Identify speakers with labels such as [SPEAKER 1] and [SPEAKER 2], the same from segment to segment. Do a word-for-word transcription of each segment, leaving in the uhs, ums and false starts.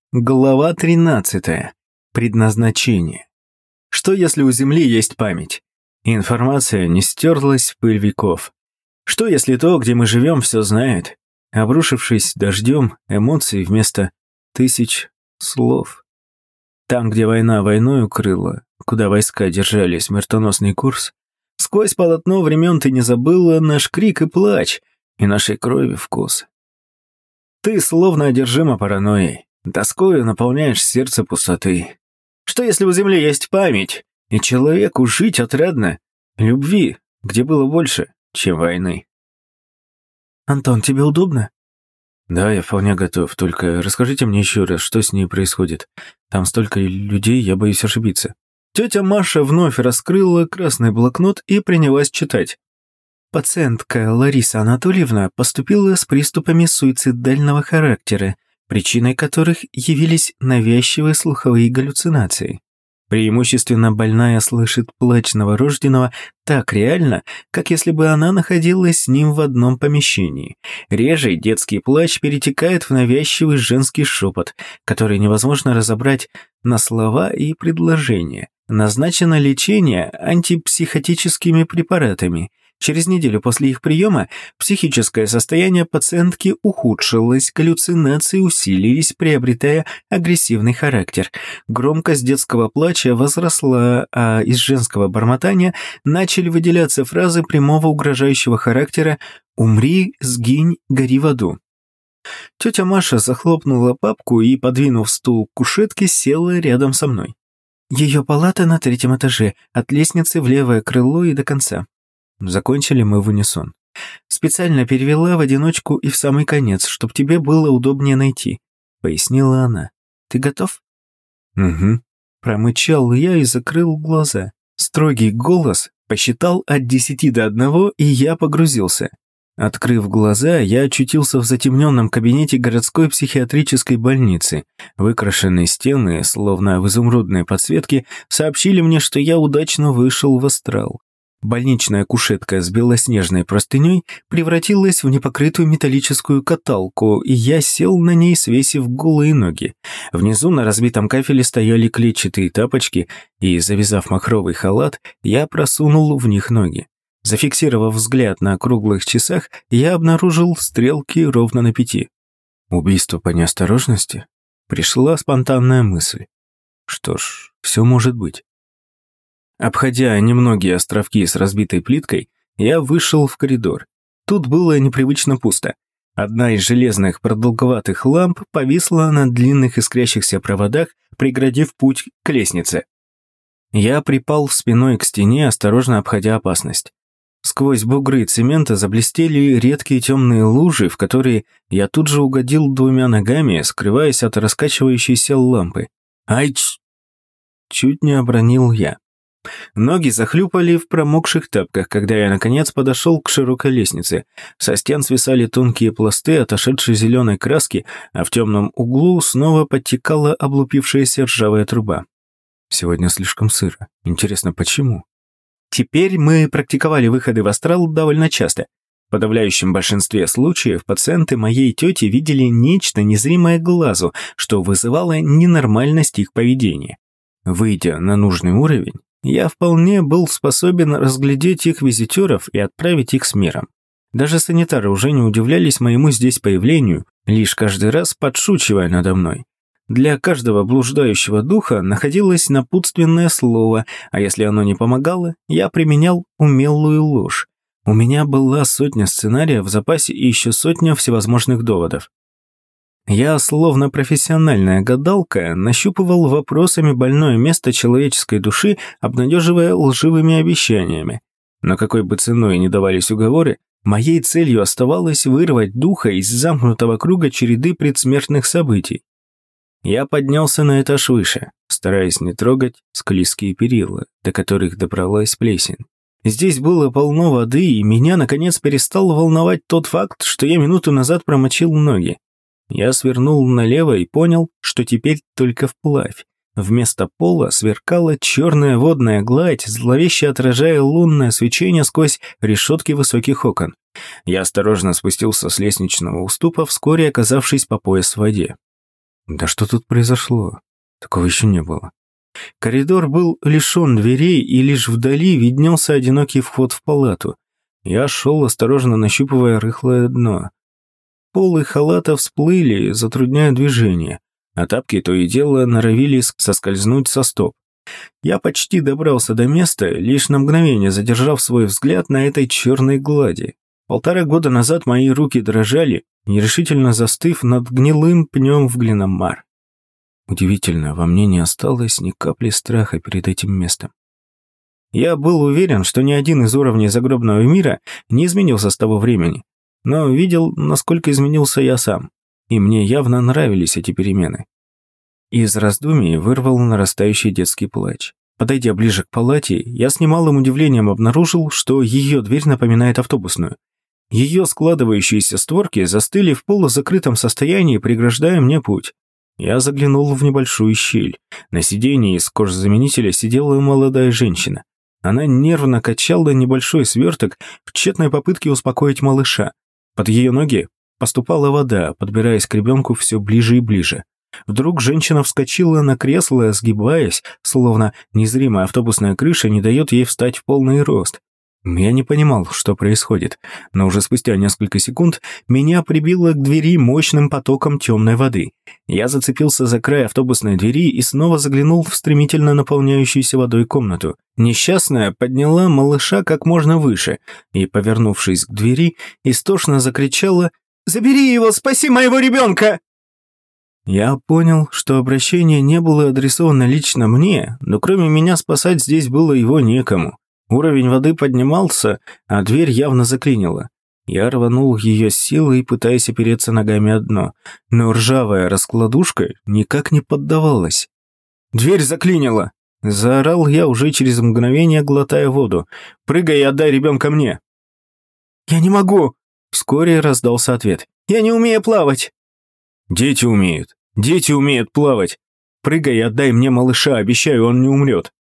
[SPEAKER 1] Глава тринадцатая. Предназначение. Что если у Земли есть память? Информация не стерлась в пыль веков. Что если то, где мы живем, все знает? Обрушившись дождем, эмоций вместо тысяч слов. Там, где война войной укрыла, куда войска держали смертоносный курс, сквозь полотно времен ты не забыла наш крик и плач, и нашей крови вкус. Ты словно одержима паранойей. Тоскою наполняешь сердце пустоты. Что если у Земли есть память, и человеку жить отрадно, любви, где было больше, чем войны?
[SPEAKER 2] Антон, тебе удобно?
[SPEAKER 1] Да, я вполне готов, только расскажите мне еще раз, что с ней происходит. Там столько людей, я боюсь ошибиться. Тетя Маша вновь раскрыла красный блокнот и принялась читать.
[SPEAKER 2] Пациентка Лариса Анатольевна поступила с приступами суицидального характера, причиной которых явились навязчивые слуховые галлюцинации. Преимущественно больная слышит плач новорожденного так реально, как если бы она находилась с ним в одном помещении. Реже детский плач перетекает в навязчивый женский шепот, который невозможно разобрать на слова и предложения. Назначено лечение антипсихотическими препаратами. Через неделю после их приема психическое состояние пациентки ухудшилось, галлюцинации усилились, приобретая агрессивный характер. Громкость детского плача возросла, а из женского бормотания начали выделяться фразы прямого угрожающего характера «Умри, сгинь, гори в аду». Тетя Маша захлопнула папку и, подвинув стул к кушетке, села рядом со мной. Ее палата на третьем этаже, от лестницы в левое крыло и до конца. Закончили мы в унисон. Специально перевела в одиночку и в самый конец, чтобы тебе было удобнее найти, пояснила она. Ты готов?
[SPEAKER 1] Угу.
[SPEAKER 2] Промычал я и закрыл глаза. Строгий голос посчитал от десяти до одного, и я погрузился. Открыв глаза, я очутился в затемненном кабинете городской психиатрической больницы. Выкрашенные стены, словно в изумрудной подсветке, сообщили мне, что я удачно вышел в астрал. Больничная кушетка с белоснежной простыней превратилась в непокрытую металлическую каталку, и я сел на ней, свесив голые ноги. Внизу на разбитом кафеле стояли клетчатые тапочки, и, завязав махровый халат, я просунул в них ноги. Зафиксировав взгляд на круглых часах, я обнаружил стрелки ровно на пяти. Убийство по неосторожности? Пришла спонтанная мысль. Что ж, все может быть. Обходя немногие островки с разбитой плиткой, я вышел в коридор. Тут было непривычно пусто. Одна из железных продолговатых ламп повисла на длинных искрящихся проводах, преградив путь к лестнице. Я припал спиной к стене, осторожно обходя опасность. Сквозь бугры цемента заблестели редкие темные лужи, в которые я тут же угодил двумя ногами, скрываясь от раскачивающейся лампы. «Айч!» Чуть не обронил я. Ноги захлюпали в промокших тапках, когда я, наконец, подошел к широкой лестнице. Со стен свисали тонкие пласты отошедшей зеленой краски, а в темном углу снова подтекала облупившаяся ржавая труба. Сегодня слишком сыро. Интересно, почему? Теперь мы практиковали выходы в астрал довольно часто. В подавляющем большинстве случаев пациенты моей тети видели нечто незримое глазу, что вызывало ненормальность их поведения. Выйдя на нужный уровень, я вполне был способен разглядеть их визитеров и отправить их с миром. Даже санитары уже не удивлялись моему здесь появлению, лишь каждый раз подшучивая надо мной. Для каждого блуждающего духа находилось напутственное слово, а если оно не помогало, я применял умелую ложь. У меня была сотня сценариев в запасе и еще сотня всевозможных доводов. Я, словно профессиональная гадалка, нащупывал вопросами больное место человеческой души, обнадеживая лживыми обещаниями. Но какой бы ценой ни давались уговоры, моей целью оставалось вырвать духа из замкнутого круга череды предсмертных событий. Я поднялся на этаж выше, стараясь не трогать склизкие перила, до которых добралась плесень. Здесь было полно воды, и меня, наконец, перестал волновать тот факт, что я минуту назад промочил ноги. Я свернул налево и понял, что теперь только вплавь. Вместо пола сверкала черная водная гладь, зловеще отражая лунное свечение сквозь решетки высоких окон. Я осторожно спустился с лестничного уступа, вскоре оказавшись по пояс в воде. Да что тут произошло? Такого еще не было. Коридор был лишен дверей, и лишь вдали виднелся одинокий вход в палату. Я шел, осторожно нащупывая рыхлое дно. Полы халата всплыли, затрудняя движение, а тапки то и дело норовили соскользнуть со стоп. Я почти добрался до места, лишь на мгновение задержав свой взгляд на этой черной глади. Полтора года назад мои руки дрожали, нерешительно застыв над гнилым пнем в Глиномар. Удивительно, во мне не осталось ни капли страха перед этим местом. Я был уверен, что ни один из уровней загробного мира не изменился с того времени, но видел, насколько изменился я сам, и мне явно нравились эти перемены. Из раздумий вырвал нарастающий детский плач. Подойдя ближе к палате, я с немалым удивлением обнаружил, что ее дверь напоминает автобусную. Ее складывающиеся створки застыли в полузакрытом состоянии, преграждая мне путь. Я заглянул в небольшую щель. На сиденье из кожзаменителя сидела молодая женщина. Она нервно качала небольшой сверток в тщетной попытке успокоить малыша. Под ее ноги поступала вода, подбираясь к ребенку все ближе и ближе. Вдруг женщина вскочила на кресло, сгибаясь, словно незримая автобусная крыша не дает ей встать в полный рост. Я не понимал, что происходит, но уже спустя несколько секунд меня прибило к двери мощным потоком темной воды. Я зацепился за край автобусной двери и снова заглянул в стремительно наполняющуюся водой комнату. Несчастная подняла малыша как можно выше и, повернувшись к двери, истошно закричала: «Забери его, спаси моего ребенка!» Я понял, что обращение не было адресовано лично мне, но кроме меня спасать здесь было его некому. Уровень воды поднимался, а дверь явно заклинила. Я рванул ее с силой, пытаясь опереться ногами о дно, но ржавая раскладушка никак не поддавалась. «Дверь заклинила!» – заорал я уже через мгновение, глотая воду. «Прыгай и отдай ребенка мне!» «Я не могу!» – вскоре раздался ответ. «Я не умею плавать!» «Дети умеют! Дети умеют плавать! Прыгай и отдай мне малыша, обещаю, он не умрет!»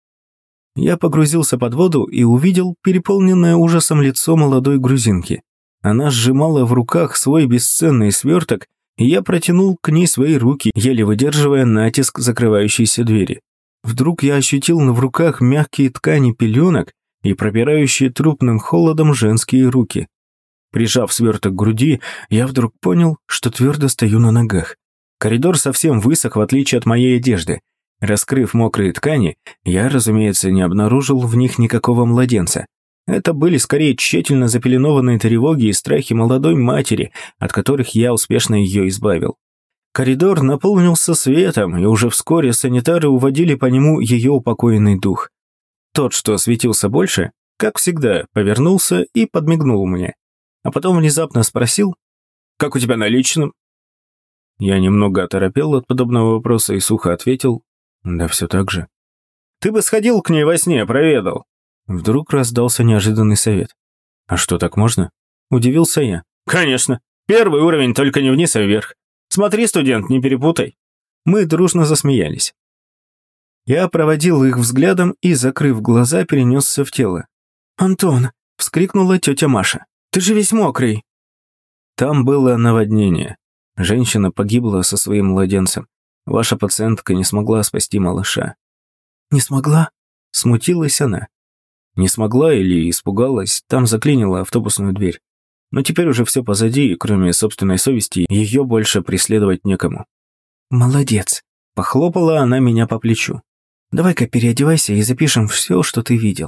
[SPEAKER 2] Я погрузился под воду и увидел переполненное ужасом лицо молодой грузинки. Она сжимала в руках свой бесценный сверток, и я протянул к ней свои руки, еле выдерживая натиск закрывающейся двери. Вдруг я ощутил в руках мягкие ткани пеленок и пробирающие трупным холодом женские руки. Прижав сверток к груди, я вдруг понял, что твердо стою на ногах. Коридор совсем высох, в отличие от моей одежды. Раскрыв мокрые ткани, я, разумеется, не обнаружил в них никакого младенца. Это были скорее тщательно запеленованные тревоги и страхи молодой матери, от которых я успешно ее избавил. Коридор наполнился светом, и уже вскоре санитары уводили по нему ее упокоенный дух. Тот, что светился больше, как всегда, повернулся и подмигнул мне. А потом внезапно спросил: «Как у тебя на личном?» Я немного оторопел от подобного вопроса и сухо ответил: «Да все так же». «Ты бы сходил к ней во сне, проведал». Вдруг раздался неожиданный совет. «А что, так можно?» – удивился я. «Конечно. Первый уровень, только не вниз, а вверх. Смотри, студент, не перепутай». Мы дружно засмеялись. Я проводил их взглядом и, закрыв глаза, перенесся в тело. «Антон!» – вскрикнула тетя Маша. «Ты же весь мокрый!» Там было наводнение. Женщина погибла со своим младенцем. Ваша пациентка не смогла спасти малыша». «Не смогла?» – смутилась она. Не смогла или испугалась, там заклинила автобусную дверь. Но теперь уже все позади, и кроме собственной совести, ее больше преследовать некому. «Молодец!» – похлопала она меня по плечу. «Давай-ка переодевайся и запишем все, что ты видел».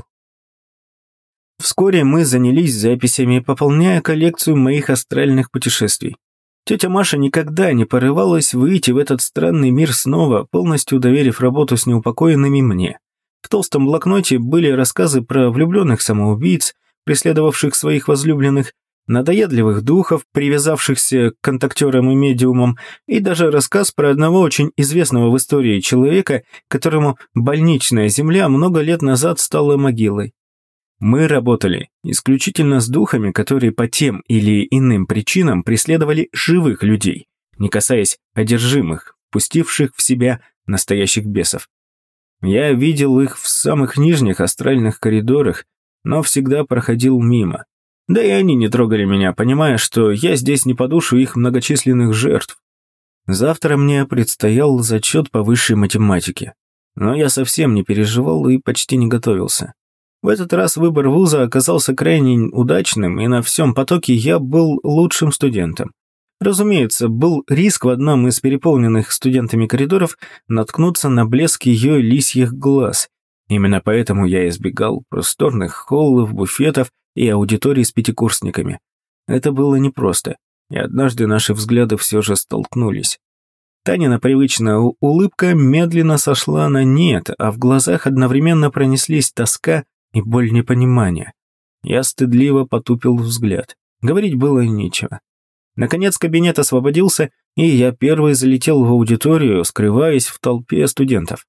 [SPEAKER 2] Вскоре мы занялись записями, пополняя коллекцию моих астральных путешествий. Тетя Маша никогда не порывалась выйти в этот странный мир снова, полностью доверив работу с неупокоенными мне. В толстом блокноте были рассказы про влюбленных самоубийц, преследовавших своих возлюбленных, надоедливых духов, привязавшихся к контактерам и медиумам, и даже рассказ про одного очень известного в истории человека, которому больничная земля много лет назад стала могилой. Мы работали исключительно с духами, которые по тем или иным причинам преследовали живых людей, не касаясь одержимых, пустивших в себя настоящих бесов. Я видел их в самых нижних астральных коридорах, но всегда проходил мимо. Да и они не трогали меня, понимая, что я здесь не по душу их многочисленных жертв.
[SPEAKER 1] Завтра мне предстоял зачет по высшей математике, но я совсем не переживал и почти не готовился. В этот раз выбор вуза оказался крайне удачным, и на всем потоке я был лучшим студентом. Разумеется, был риск в одном из переполненных студентами коридоров наткнуться на блеск ее лисьих глаз. Именно поэтому я избегал просторных холлов, буфетов и аудиторий с пятикурсниками. Это было непросто, и однажды наши взгляды все же столкнулись. Танина привычная улыбка медленно сошла на нет, а в глазах одновременно пронеслись тоска и боль непонимания. Я стыдливо потупил взгляд. Говорить было нечего. Наконец кабинет освободился, и я первый залетел в аудиторию, скрываясь в толпе студентов.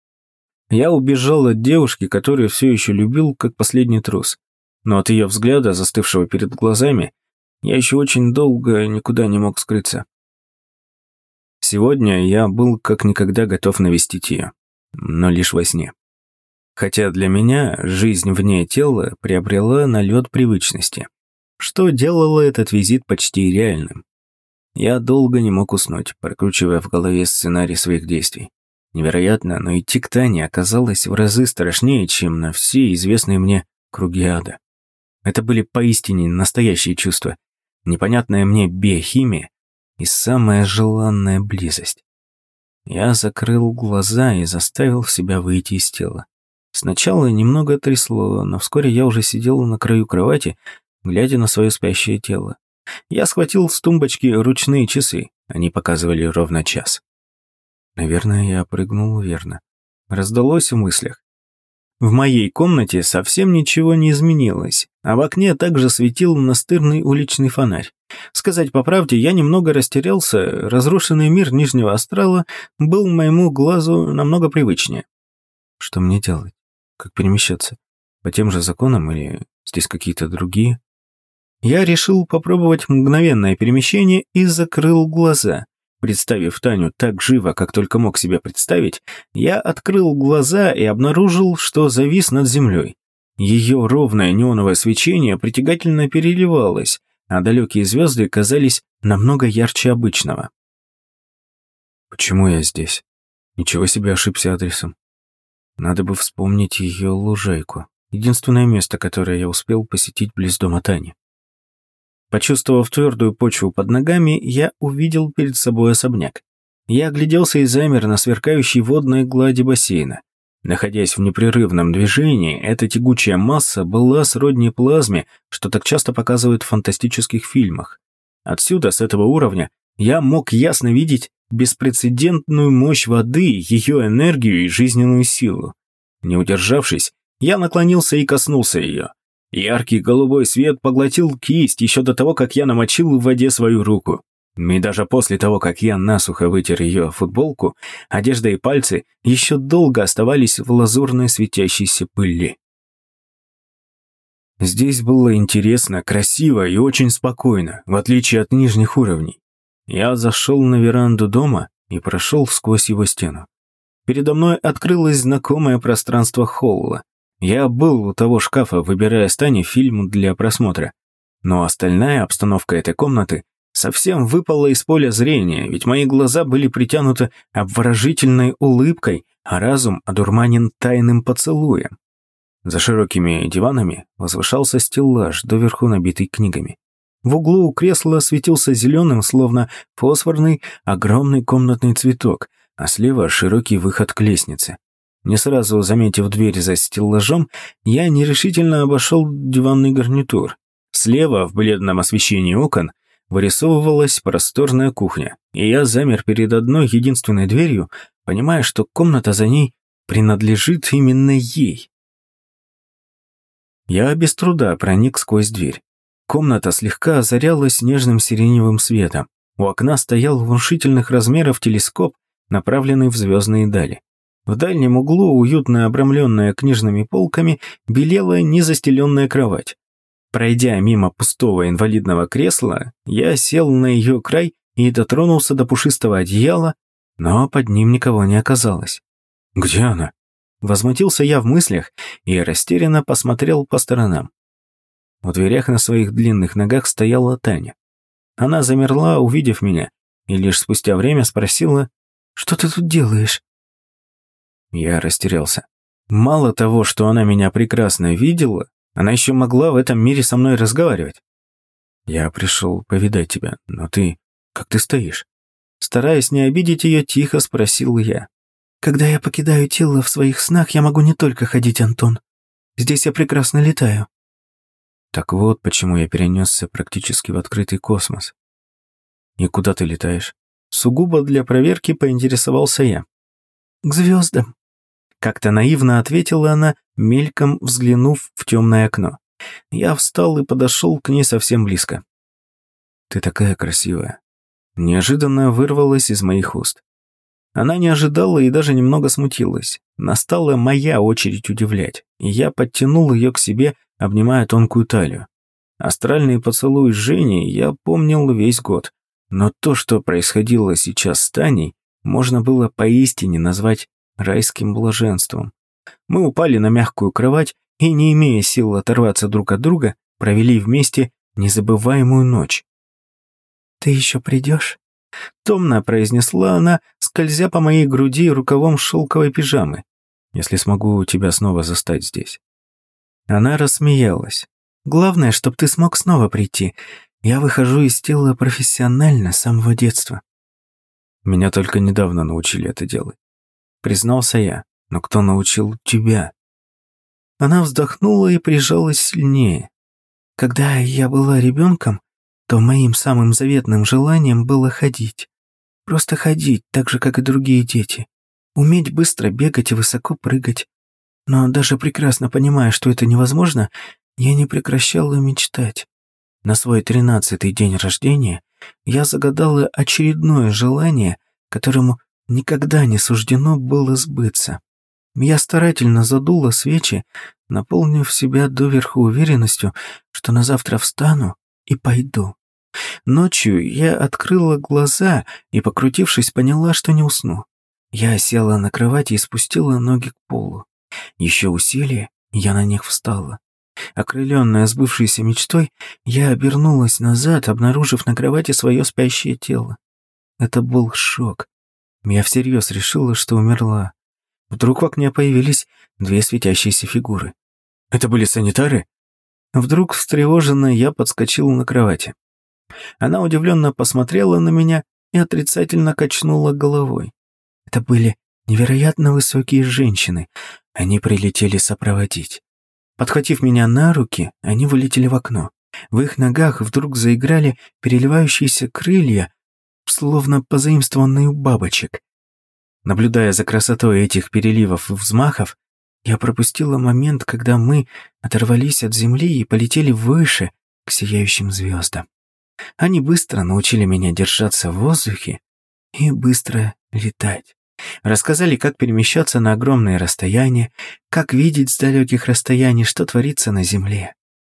[SPEAKER 1] Я убежал от девушки, которую все еще любил, как последний трус. Но от ее взгляда, застывшего перед глазами, я еще очень долго никуда не мог скрыться. Сегодня я был как никогда готов навестить ее, но лишь во сне. Хотя для меня жизнь вне тела приобрела налет привычности, что делало этот визит почти реальным. Я долго не мог уснуть, прокручивая в голове сценарий своих действий. Невероятно, но идти к Тане оказалось в разы страшнее, чем на все известные мне круги ада. Это были поистине настоящие чувства, непонятная мне биохимия и самая желанная близость. Я закрыл глаза и заставил себя выйти из тела. Сначала немного трясло, но вскоре я уже сидел на краю кровати, глядя на свое спящее тело. Я схватил с тумбочки ручные часы, они показывали ровно час. Наверное, я прыгнул верно. Раздалось в мыслях. В моей комнате совсем ничего не изменилось, а в окне также светил настырный уличный фонарь. Сказать по правде, я немного растерялся, разрушенный мир Нижнего Астрала был моему глазу намного привычнее. Что мне делать? Как перемещаться? По тем же законам или здесь какие-то другие? Я решил попробовать мгновенное перемещение и закрыл глаза. Представив Таню так живо, как только мог себе представить, я открыл глаза и обнаружил, что завис над землей. Ее ровное неоновое свечение притягательно переливалось, а далекие звезды казались намного ярче обычного. Почему я здесь? Ничего себе, ошибся адресом. Надо бы вспомнить ее лужайку. Единственное место, которое я успел посетить близ дома Тани. Почувствовав твердую почву под ногами, я увидел перед собой особняк. Я огляделся и замер на сверкающей водной глади бассейна. Находясь в непрерывном движении, эта тягучая масса была сродни плазме, что так часто показывают в фантастических фильмах. Отсюда, с этого уровня, я мог ясно видеть беспрецедентную мощь воды, ее энергию и жизненную силу. Не удержавшись, я наклонился и коснулся ее. Яркий голубой свет поглотил кисть еще до того, как я намочил в воде свою руку. И даже после того, как я насухо вытер ее футболку, одежда и пальцы еще долго оставались в лазурной светящейся пыли. Здесь было интересно, красиво и очень спокойно, в отличие от нижних уровней. Я зашел на веранду дома и прошел сквозь его стену. Передо мной открылось знакомое пространство холла. Я был у того шкафа, выбирая с Таней фильм для просмотра. Но остальная обстановка этой комнаты совсем выпала из поля зрения, ведь мои глаза были притянуты обворожительной улыбкой, а разум одурманен тайным поцелуем. За широкими диванами возвышался стеллаж, доверху набитый книгами. В углу у кресла светился зеленым, словно фосфорный, огромный комнатный цветок, а слева широкий выход к лестнице. Не сразу заметив дверь за стеллажом, я нерешительно обошел диванный гарнитур. Слева, в бледном освещении окон, вырисовывалась просторная кухня, и я замер перед одной единственной дверью, понимая, что комната за ней принадлежит именно ей. Я без труда проник сквозь дверь. Комната слегка озарялась нежным сиреневым светом. У окна стоял внушительных размеров телескоп, направленный в звездные дали. В дальнем углу, уютно обрамленная книжными полками, белела незастеленная кровать. Пройдя мимо пустого инвалидного кресла, я сел на ее край и дотронулся до пушистого одеяла, но под ним никого не оказалось. «Где она?» Возмутился я в мыслях и растерянно посмотрел по сторонам. В дверях на своих длинных ногах стояла Таня. Она замерла, увидев меня, и лишь спустя время спросила:
[SPEAKER 2] «Что ты тут делаешь?»
[SPEAKER 1] Я растерялся. Мало того, что она меня прекрасно видела, она еще могла в этом мире со мной разговаривать. «Я пришел повидать тебя, но ты... как ты стоишь?» Стараясь не обидеть ее, тихо спросил я.
[SPEAKER 2] «Когда я покидаю тело в своих снах, я могу не только ходить, Антон. Здесь я прекрасно летаю».
[SPEAKER 1] Так вот, почему я перенесся практически в открытый космос. «И куда ты летаешь?» Сугубо для проверки поинтересовался я.
[SPEAKER 2] «К звездам».
[SPEAKER 1] Как-то наивно ответила она, мельком взглянув в темное окно. Я встал и подошел к ней совсем близко. «Ты такая красивая». Неожиданно вырвалась из моих уст. Она не ожидала и даже немного смутилась. Настала моя очередь удивлять, и я подтянул ее к себе, обнимая тонкую талию. Астральный поцелуй с Женей я помнил весь год, но то, что происходило сейчас с Таней, можно было поистине назвать райским блаженством. Мы упали на мягкую кровать и, не имея сил оторваться друг от друга, провели вместе незабываемую ночь.
[SPEAKER 2] «Ты еще придешь?»
[SPEAKER 1] Томно произнесла она, скользя по моей груди рукавом шелковой пижамы. «Если смогу тебя снова застать здесь». Она рассмеялась.
[SPEAKER 2] «Главное, чтоб ты смог снова прийти. Я выхожу из тела профессионально с самого детства».
[SPEAKER 1] «Меня только недавно научили это делать», признался я. «Но кто научил тебя?»
[SPEAKER 2] Она вздохнула и прижалась сильнее. «Когда я была ребенком, то моим самым заветным желанием было ходить. Просто ходить, так же, как и другие дети. Уметь быстро бегать и высоко прыгать. Но даже прекрасно понимая, что это невозможно, я не прекращала мечтать. На свой тринадцатый день рождения я загадала очередное желание, которому никогда не суждено было сбыться. Я старательно задула свечи, наполнив себя доверху уверенностью, что на завтра встану и пойду. Ночью я открыла глаза и, покрутившись, поняла, что не усну. Я села на кровати и спустила ноги к полу. Еще усилие, и я на них встала. Окрыленная сбывшейся мечтой, я обернулась назад, обнаружив на кровати свое спящее тело. Это был шок. Я всерьез решила, что умерла. Вдруг в окне появились две светящиеся фигуры. Это были санитары? Вдруг встревоженно я подскочил на кровати. Она удивленно посмотрела на меня и отрицательно качнула головой. Это были невероятно высокие женщины. Они прилетели сопроводить. Подхватив меня на руки, они вылетели в окно. В их ногах вдруг заиграли переливающиеся крылья, словно позаимствованные у бабочек. Наблюдая за красотой этих переливов и взмахов, я пропустила момент, когда мы оторвались от земли и полетели выше, к сияющим звездам. Они быстро научили меня держаться в воздухе и быстро летать. Рассказали, как перемещаться на огромные расстояния, как видеть с далеких расстояний, что творится на Земле.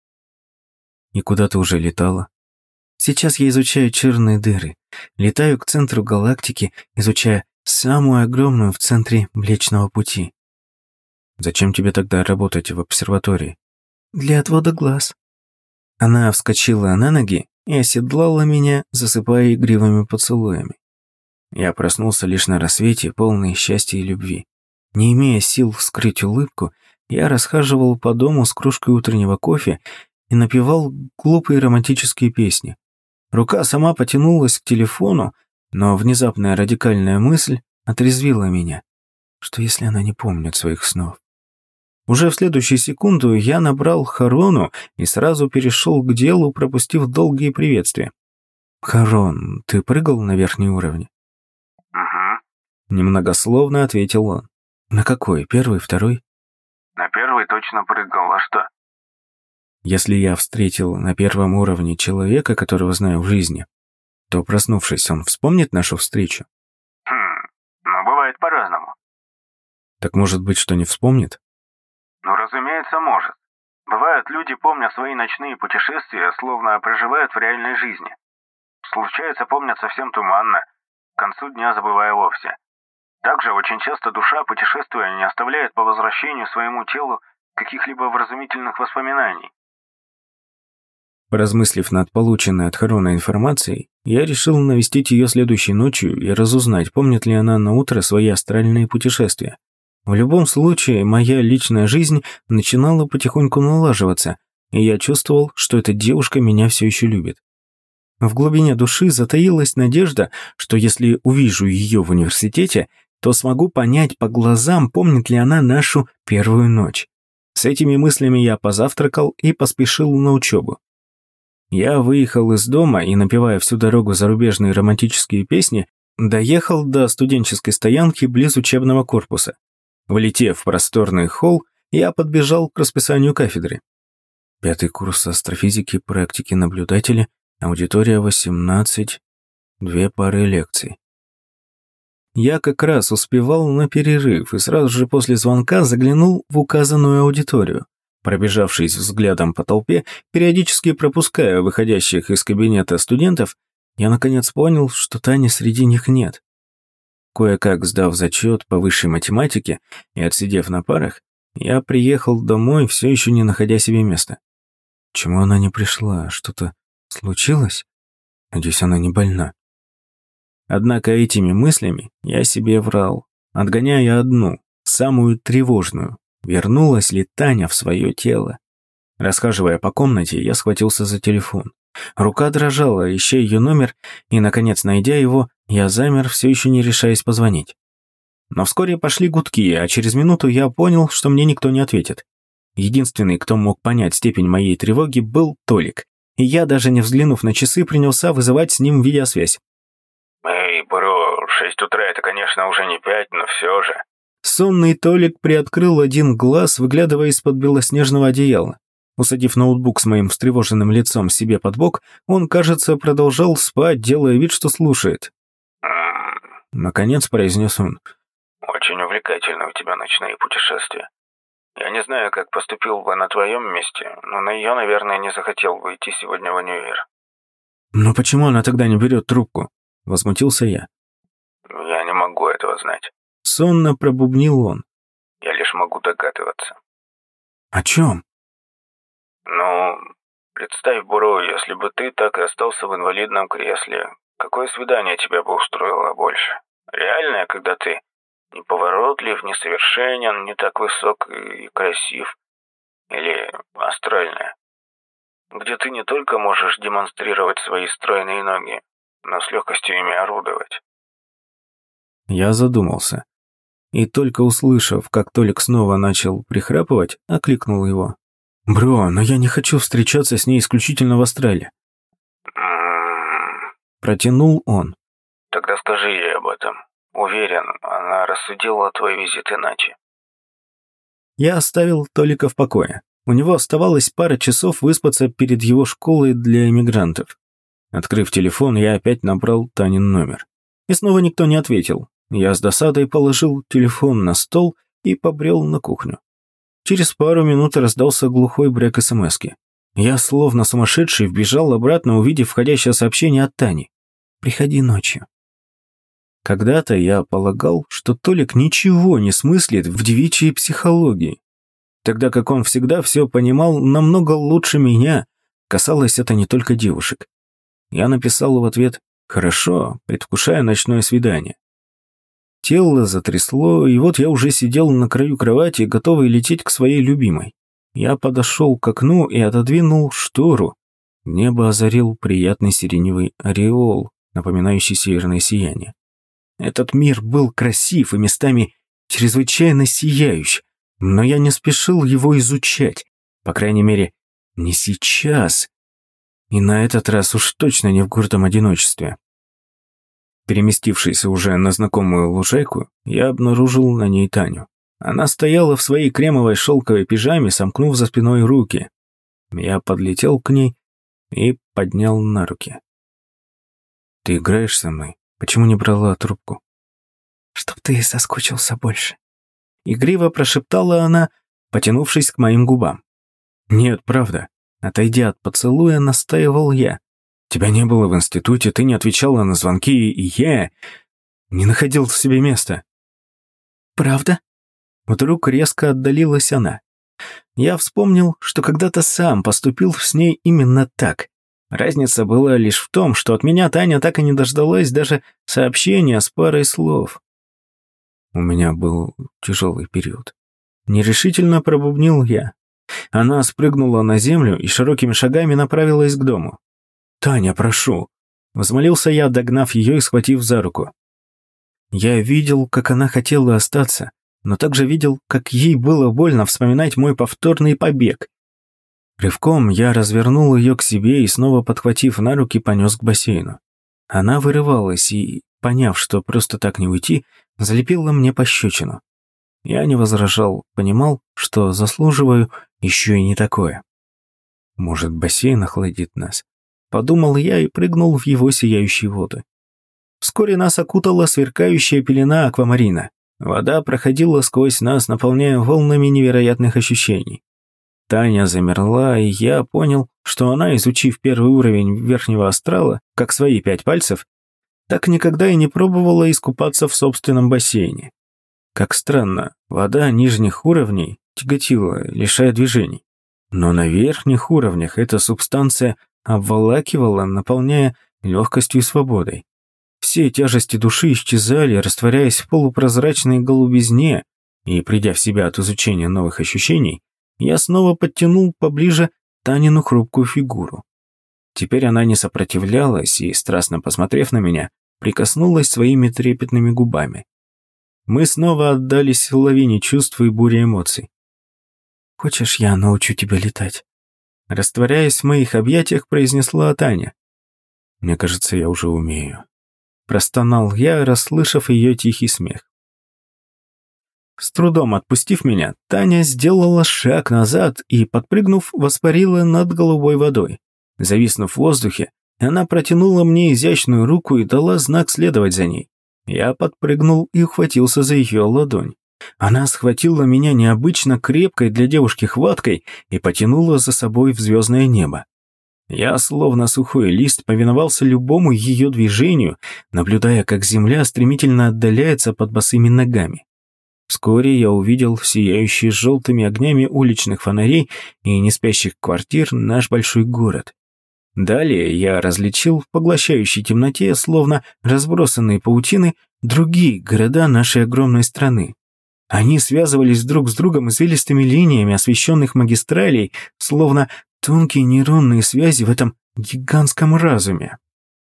[SPEAKER 2] И куда ты уже летала? Сейчас я изучаю черные дыры. Летаю к центру галактики, изучая самую огромную в центре Млечного Пути. Зачем тебе тогда работать в обсерватории? Для отвода глаз.
[SPEAKER 1] Она вскочила на ноги и оседлала меня, засыпая игривыми поцелуями. Я проснулся лишь на рассвете, полный счастья и любви. Не имея сил скрыть улыбку, я расхаживал по дому с кружкой утреннего кофе и напевал глупые романтические песни. Рука сама потянулась к телефону, но внезапная радикальная мысль отрезвила меня. Что если она не помнит своих снов? Уже в следующую секунду я набрал Харону и сразу перешел к делу, пропустив долгие приветствия. «Харон, ты прыгал на верхние уровни?»
[SPEAKER 3] «Угу»,
[SPEAKER 1] — немногословно ответил он. «На какой? Первый, второй?»
[SPEAKER 3] «На первый точно прыгал, а что?»
[SPEAKER 1] «Если я встретил на первом уровне человека, которого знаю в жизни, то, проснувшись, он вспомнит нашу встречу?»
[SPEAKER 3] «Хм, ну бывает по-разному».
[SPEAKER 1] «Так может быть, что не вспомнит?»
[SPEAKER 3] «Ну, разумеется, может. Бывают, люди помнят свои ночные путешествия, словно проживают в реальной жизни. Случается, помнят совсем туманно, к концу дня забывая вовсе. Также очень часто душа, путешествуя, не оставляет по возвращению своему телу каких-либо вразумительных воспоминаний.
[SPEAKER 2] Поразмыслив над полученной от Харона информацией, я решил навестить ее следующей ночью и разузнать, помнит ли она на утро свои астральные путешествия. В любом случае, моя личная жизнь начинала потихоньку налаживаться, и я чувствовал, что эта девушка меня все еще любит. В глубине души затаилась надежда, что если увижу ее в университете, то смогу понять по глазам, помнит ли она нашу первую ночь. С этими мыслями я позавтракал и поспешил на учебу. Я выехал из дома и, напевая всю дорогу зарубежные романтические песни, доехал до студенческой стоянки близ учебного корпуса. Влетев в просторный холл, я подбежал к расписанию кафедры. Пятый курс астрофизики, практики наблюдателя, аудитория восемнадцать, две пары лекций. Я как раз успевал на перерыв и сразу же после звонка заглянул в указанную аудиторию. Пробежавшись взглядом по толпе, периодически пропуская выходящих из кабинета студентов, я наконец понял, что Тани среди них нет. Кое-как сдав зачет по высшей математике и отсидев на парах, я приехал домой, все еще не находя себе места. Чему она не пришла? Что-то случилось? Надеюсь, она не больна. Однако этими мыслями я себе врал, отгоняя одну, самую тревожную. Вернулась ли Таня в свое тело? Расхаживая по комнате, я схватился за телефон. Рука дрожала, ища ее номер, и, наконец, найдя его, я замер, все еще не решаясь позвонить. Но вскоре пошли гудки, а через минуту я понял, что мне никто не ответит. Единственный, кто мог понять степень моей тревоги, был Толик, и я, даже не взглянув на часы, принялся вызывать с ним видеосвязь.
[SPEAKER 3] «Эй, бро, шесть утра это, конечно, уже не пять, но все же...»
[SPEAKER 2] Сонный Толик приоткрыл один глаз, выглядывая из-под белоснежного одеяла. Усадив ноутбук с моим встревоженным лицом себе под бок, он, кажется, продолжал спать, делая вид, что слушает.
[SPEAKER 3] «М-м,
[SPEAKER 2] Наконец произнес он.
[SPEAKER 3] очень увлекательны у тебя ночные путешествия. Я не знаю, как поступил бы на твоем месте, но на ее, наверное, не захотел бы идти сегодня в универ».
[SPEAKER 2] «Но почему она тогда не берет трубку?» – возмутился я.
[SPEAKER 3] «Я не могу этого знать.
[SPEAKER 2] Сонно пробубнил он.
[SPEAKER 3] Я лишь могу догадываться».
[SPEAKER 2] «О чем?»
[SPEAKER 3] «Ну, представь, Буро, если бы ты так и остался в инвалидном кресле, какое свидание тебя бы устроило больше? Реальное, когда ты неповоротлив, несовершенен, не так высок и красив? Или астральное, где ты не только можешь демонстрировать свои стройные ноги, но с легкостью ими орудовать?»
[SPEAKER 2] Я задумался. И только услышав, как Толик снова начал прихрапывать, окликнул его. «Бро, но я не хочу встречаться с ней исключительно в астрале».
[SPEAKER 3] «М-м-м,
[SPEAKER 2] Протянул он.
[SPEAKER 3] тогда скажи ей об этом. Уверен, она рассудила твой визит иначе».
[SPEAKER 2] Я оставил Толика в покое. У него оставалось пара часов выспаться перед его школой для эмигрантов. Открыв телефон, я опять набрал Танин номер. И снова никто не ответил. Я с досадой положил телефон на стол и побрел на кухню. Через пару минут раздался глухой бряк смски. Я, словно сумасшедший, вбежал обратно, увидев входящее сообщение от Тани. «Приходи ночью». Когда-то я полагал, что Толик ничего не смыслит в девичьей психологии, тогда как он всегда все понимал намного лучше меня, касалось это не только девушек. Я написал в ответ «Хорошо», предвкушая ночное свидание. Тело затрясло, и вот я уже сидел на краю кровати, готовый лететь к своей любимой. Я подошел к окну и отодвинул штору. Небо озарил приятный сиреневый ореол, напоминающий северное сияние. Этот мир был красив и местами чрезвычайно сияющий, но я не спешил его изучать, по крайней мере, не сейчас. И на этот раз уж точно не в гордом одиночестве. Переместившись уже на знакомую лужайку, я обнаружил на ней Таню. Она стояла в своей кремовой шелковой пижаме, сомкнув за спиной руки. Я подлетел к ней и поднял на руки. «Ты играешь со мной? Почему не брала трубку?» «Чтоб ты соскучился больше», — игриво прошептала она, потянувшись к моим губам. «Нет, правда». Отойдя от поцелуя, настаивал я. «Тебя не было в институте, ты не отвечала на звонки, и я не находил в себе места». «Правда?» Вдруг резко отдалилась она. Я вспомнил, что когда-то сам поступил с ней именно так. Разница была лишь в том, что от меня Таня так и не дождалась даже сообщения с парой слов. У меня был тяжелый период. Нерешительно пробубнил я. Она спрыгнула на землю и широкими шагами направилась к дому. «Таня, прошу!» Возмолился я, догнав ее и схватив за руку. Я видел, как она хотела остаться, но также видел, как ей было больно вспоминать мой повторный побег. Рывком я развернул ее к себе и, снова подхватив на руки, понес к бассейну. Она вырывалась и, поняв, что просто так не уйти, залепила мне пощечину. Я не возражал, понимал, что заслуживаю еще и не такое. Может, бассейн охладит нас? Подумал я и прыгнул в его сияющие воды. Вскоре нас окутала сверкающая пелена аквамарина. Вода проходила сквозь нас, наполняя волнами невероятных ощущений. Таня замерла, и я понял, что она, изучив первый уровень верхнего астрала, как свои пять пальцев, так никогда и не пробовала искупаться в собственном бассейне. Как странно, вода нижних уровней тяготила, лишая движений. Но на верхних уровнях эта субстанция обволакивала, наполняя легкостью и свободой. Все тяжести души исчезали, растворяясь в полупрозрачной голубизне, и, придя в себя от изучения новых ощущений, я снова подтянул поближе Танину хрупкую фигуру. Теперь она не сопротивлялась и, страстно посмотрев на меня, прикоснулась своими трепетными губами. Мы снова отдались лавине чувств и буре эмоций. «Хочешь, я научу тебя летать?» Растворяясь в моих объятиях, произнесла Таня. «Мне кажется, я уже умею». Простонал я, расслышав ее тихий смех. С трудом отпустив меня, Таня сделала шаг назад и, подпрыгнув, воспарила над голубой водой. Зависнув в воздухе, она протянула мне изящную руку и дала знак следовать за ней. Я подпрыгнул и ухватился за ее ладонь. Она схватила меня необычно крепкой для девушки хваткой и потянула за собой в звездное небо. Я, словно сухой лист, повиновался любому ее движению, наблюдая, как земля стремительно отдаляется под босыми ногами. Вскоре я увидел сияющий желтыми огнями уличных фонарей и неспящих квартир наш большой город. Далее я различил в поглощающей темноте, словно разбросанные паутины, другие города нашей огромной страны. Они связывались друг с другом извилистыми линиями освещенных магистралей, словно тонкие нейронные связи в этом гигантском разуме.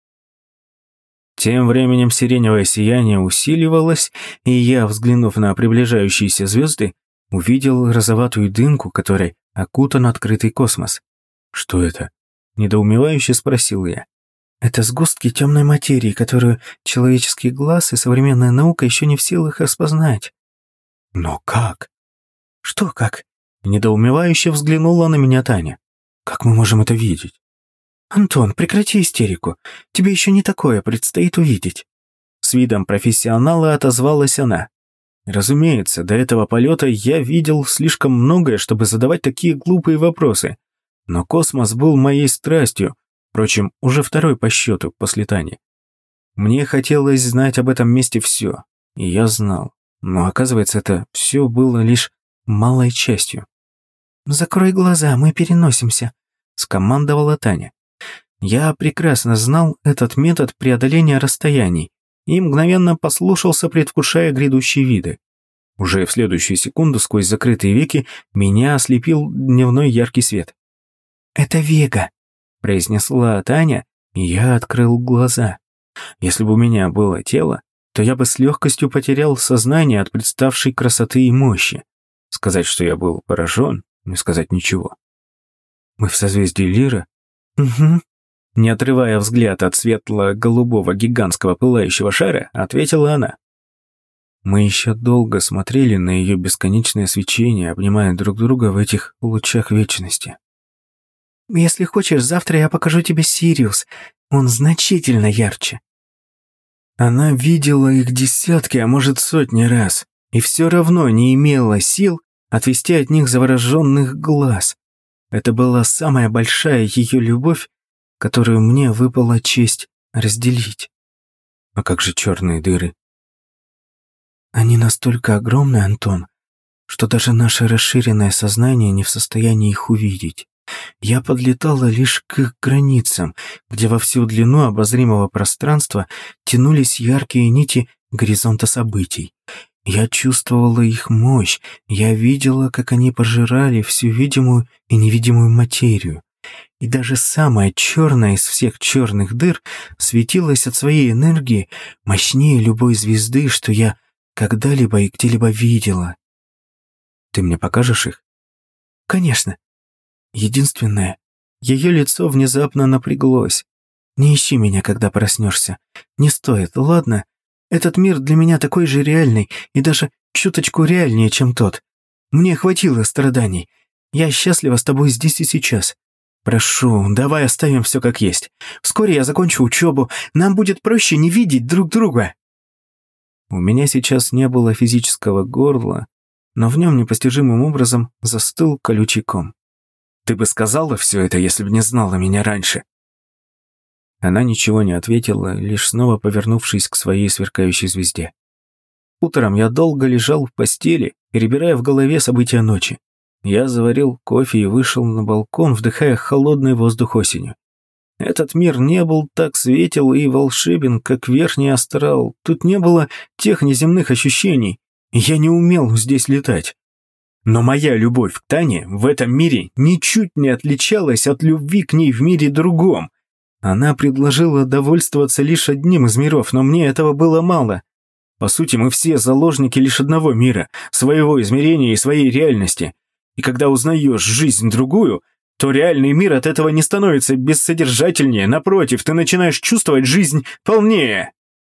[SPEAKER 2] Тем временем сиреневое сияние усиливалось, и я, взглянув на приближающиеся звезды, увидел розоватую дымку, которой окутан открытый космос. «Что это?» – недоумевающе спросил я. «Это сгустки темной материи, которую человеческий глаз и современная наука еще не в силах распознать». «Но как?» «Что как?» – недоумевающе взглянула на меня Таня. «Как мы можем это видеть?» «Антон, прекрати истерику. Тебе еще не такое предстоит увидеть». С видом профессионала отозвалась она. Разумеется, до этого полета я видел слишком многое, чтобы задавать такие глупые вопросы. Но космос был моей страстью, впрочем, уже второй по счету после Тани. Мне хотелось знать об этом месте все, и я знал. Но, оказывается, это все было лишь малой частью. «Закрой глаза, мы переносимся», — скомандовала Таня. Я прекрасно знал этот метод преодоления расстояний и мгновенно послушался, предвкушая грядущие виды. Уже в следующую секунду сквозь закрытые веки меня ослепил дневной яркий свет. «Это Вега», — произнесла Таня, и я открыл глаза. Если бы у меня было тело, то я бы с легкостью потерял сознание от представшей красоты и мощи. Сказать, что я был поражен, не сказать ничего. «Мы в созвездии Лира?» «Угу». Не отрывая взгляд от светло-голубого гигантского пылающего шара, ответила она. Мы еще долго смотрели на ее бесконечное свечение, обнимая друг друга в этих лучах вечности. «Если хочешь, завтра я покажу тебе Сириус. Он значительно ярче». Она видела их десятки, а может сотни раз, и все равно не имела сил отвести от них завороженных глаз. Это была самая большая ее любовь, которую мне выпала честь разделить. А как же черные дыры? Они настолько огромны, Антон, что даже наше расширенное сознание не в состоянии их увидеть. Я подлетала лишь к их границам, где во всю длину обозримого пространства тянулись яркие нити горизонта событий. Я чувствовала их мощь, я видела, как они пожирали всю видимую и невидимую материю. И даже самая черная из всех черных дыр светилась от своей энергии мощнее любой звезды, что я когда-либо и где-либо видела. Ты мне покажешь их? Конечно. Единственное, ее лицо внезапно напряглось. Не ищи меня, когда проснешься. Не стоит, ладно? Этот мир для меня такой же реальный и даже чуточку реальнее, чем тот. Мне хватило страданий. Я счастлива с тобой здесь и сейчас. Прошу, давай оставим все как есть. Вскоре я закончу учебу, нам будет проще не видеть друг друга. У меня сейчас не было физического горла, но в нем непостижимым образом застыл колючий ком. Ты бы сказала все это, если бы не знала меня раньше. Она ничего не ответила, лишь снова повернувшись к своей сверкающей звезде. Утром я долго лежал в постели, перебирая в голове события ночи. Я заварил кофе и вышел на балкон, вдыхая холодный воздух осенью. Этот мир не был так светел и волшебен, как верхний астрал. Тут не было тех неземных ощущений. Я не умел здесь летать. Но моя любовь к Тане в этом мире ничуть не отличалась от любви к ней в мире другом. Она предложила довольствоваться лишь одним из миров, но мне этого было мало. По сути, мы все заложники лишь одного мира, своего измерения и своей реальности. И когда узнаешь жизнь другую, то реальный мир от этого не становится бессодержательнее, напротив, ты начинаешь чувствовать жизнь полнее.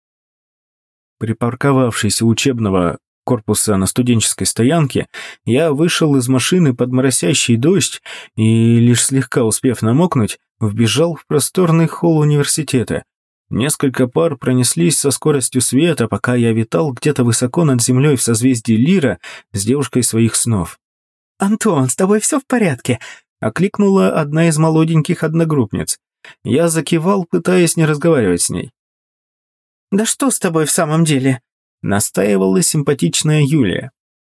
[SPEAKER 2] Припарковавшись у учебного корпуса на студенческой стоянке, я вышел из машины под моросящий дождь и, лишь слегка успев намокнуть, вбежал в просторный холл университета. Несколько пар пронеслись со скоростью света, пока я витал где-то высоко над землей в созвездии Лира с девушкой своих снов. «Антон, с тобой все в порядке?» — окликнула одна из молоденьких одногруппниц. Я закивал, пытаясь не разговаривать с ней. «Да что с тобой в самом деле?» — настаивала симпатичная Юлия.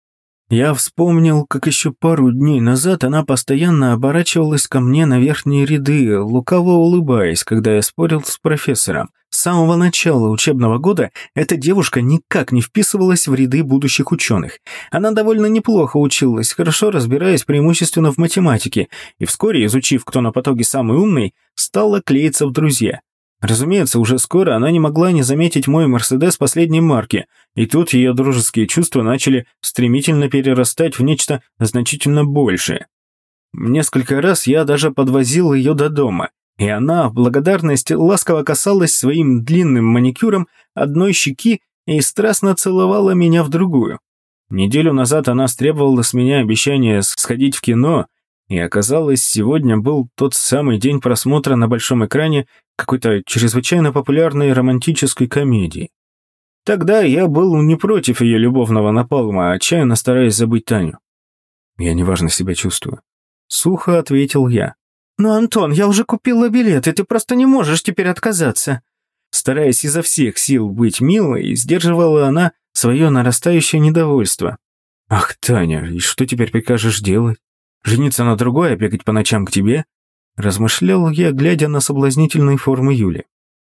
[SPEAKER 2] Я вспомнил, как еще пару дней назад она постоянно оборачивалась ко мне на верхние ряды, лукаво улыбаясь, когда я спорил с профессором. С самого начала учебного года эта девушка никак не вписывалась в ряды будущих ученых. Она довольно неплохо училась, хорошо разбираясь преимущественно в математике, и вскоре, изучив, кто на потоке самый умный, стала клеиться в друзья. Разумеется, уже скоро она не могла не заметить мой «Мерседес» последней марки, и тут ее дружеские чувства начали стремительно перерастать в нечто значительно большее. Несколько раз я даже подвозил ее до дома, и она в благодарность ласково касалась своим длинным маникюром одной щеки и страстно целовала меня в другую. Неделю назад она стребовала с меня обещание сходить в кино, и оказалось, сегодня был тот самый день просмотра на большом экране какой-то чрезвычайно популярной романтической комедии. Тогда я был не против ее любовного напалма, отчаянно стараясь забыть Таню. Я неважно себя чувствую. Сухо ответил я. «Ну, Антон, я уже купила билеты, ты просто не можешь теперь отказаться». Стараясь изо всех сил быть милой, сдерживала она свое нарастающее недовольство. «Ах, Таня, и что теперь прикажешь делать? Жениться на другой, а бегать по ночам к тебе?» Размышлял я, глядя на соблазнительные формы Юли.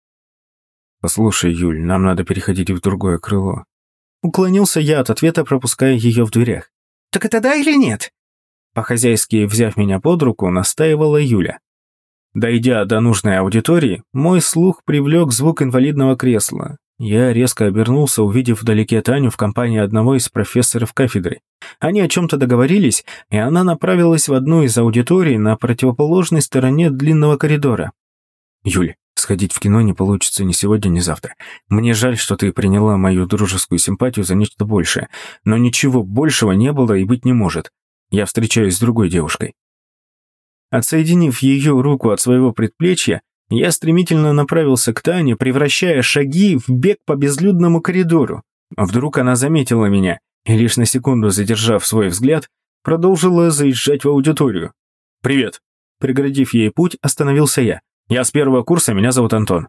[SPEAKER 2] «Послушай, Юль, нам надо переходить в другое крыло». Уклонился я от ответа, пропуская ее в дверях. «Так это да или нет?» По-хозяйски, взяв меня под руку, настаивала Юля. Дойдя до нужной аудитории, мой слух привлек звук инвалидного кресла. Я резко обернулся, увидев вдалеке Таню в компании одного из профессоров кафедры. Они о чем-то договорились, и она направилась в одну из аудиторий на противоположной стороне длинного коридора. «Юль, сходить в кино не получится ни сегодня, ни завтра. Мне жаль, что ты приняла мою дружескую симпатию за нечто большее, но ничего большего не было и быть не может. Я встречаюсь с другой девушкой». Отсоединив ее руку от своего предплечья, я стремительно направился к Тане, превращая шаги в бег по безлюдному коридору. Вдруг она заметила меня и, лишь на секунду задержав свой взгляд, продолжила заезжать в аудиторию. «Привет!» Преградив ей путь, остановился я. «Я с первого курса, меня зовут Антон».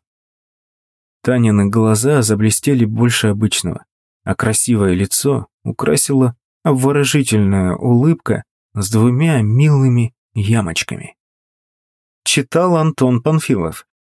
[SPEAKER 2] Танины глаза заблестели больше обычного, а красивое лицо украсила обворожительная улыбка с двумя милыми ямочками. Читал Антон Панфилов.